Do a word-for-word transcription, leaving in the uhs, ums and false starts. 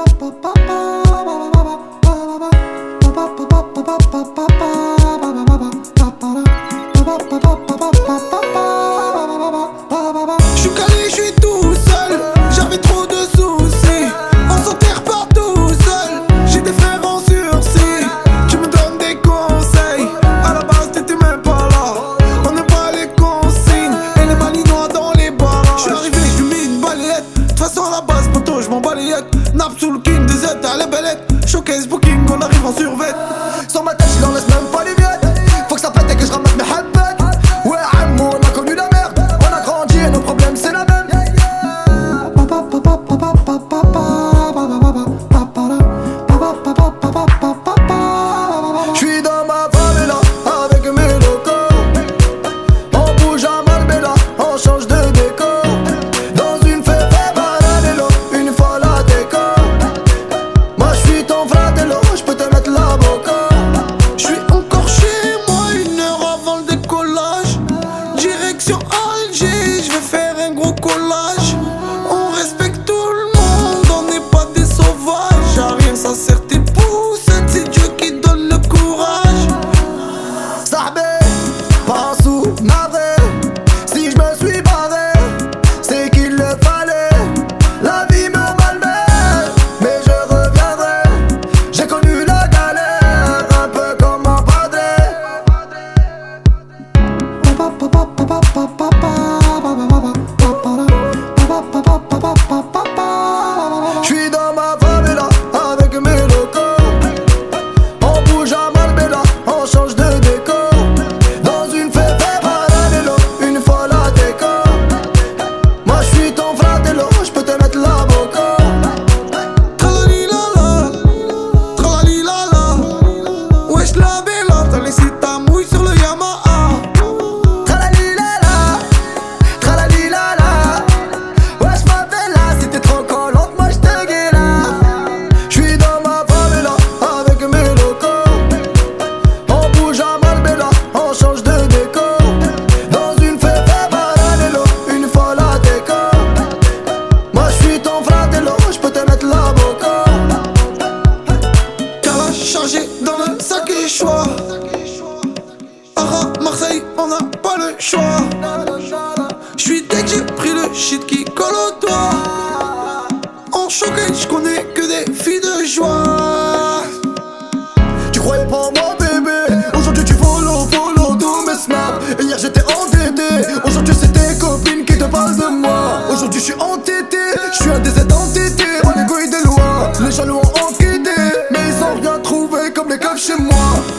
J'suis calé, j'suis tout seul. J'avais trop de soucis. On s'enterre pas tout seul. J'ai des frères en sursis. Tu me donnes des conseils. À la base t'étais même pas là. On n'est pas les consignes. Et les malinois dans les barrages. J'suis arrivé, j'lui mis une balayette. De toute façon à la base poto j'm'en balayette. Nap sous le king des aides à la belette. Showcase booking, on arrive en survêt. Sur ma tête j'en laisse même pas les miettes. Faut que ça pète et que je ramasse mes halbettes. Ouais Ammo, on a connu la merde. On a grandi et nos problèmes c'est la même. J'suis dans ma favela avec mes locaux. On bouge à Marbella, on change de décor. Dans une fête parallèle, une fois la déco. Moi j'suis ton fratello, j'peux te mettre la boca. J'suis encore chez moi une heure avant le décollage. Direction Alger, j'vais faire un gros collage. On respecte tout le monde, on n'est pas des sauvages. À rien ça sert tes poussettes, c'est Dieu qui donne le courage. Sahbé, pas sous navré. Si je me suis barré, c'est qu'il le fallait. La vie me malmène, mais je reviendrai. J'ai connu la galère, un peu comme mon padre. J'suis dans ma favela avec mes locaux. On bouge à Marbella, on change de décor. Dans une fête parallèle, une fois la déco. Moi j'suis ton fratello, j'peux te mettre la boca. Tralalilala, tralalilala. Wesh la bella, t'as laissé ta mouille sur le Yamaha. Tralalilala, tralalilala. Wesh ma bella, si t'es trop collante, moi j'te guéla. J'suis dans ma favela avec mes locaux. On bouge à Marbella, on change de décor. Dans une fête parallèle, une fois la déco. Moi j'suis ton fratello, j'peux te mettre la boca. Kalash chargé dans le sac et choix. Ara, Marseille, on n'a pas le choix. J'suis dès que j'ai pris le shit qui colle au doigt. En showcase, j'connais que des filles de joie. Tu croyais pas en moi bébé. Aujourd'hui tu follow, follow tous mes snaps. Et hier j'étais endetté. Aujourd'hui c'est tes copines qui te parlent de moi. Aujourd'hui je suis entêté. Je suis un des aides entêtés. On égoïe des lois. Les jaloux ont enquêté, mais ils ont rien trouvé comme les keufs chez moi.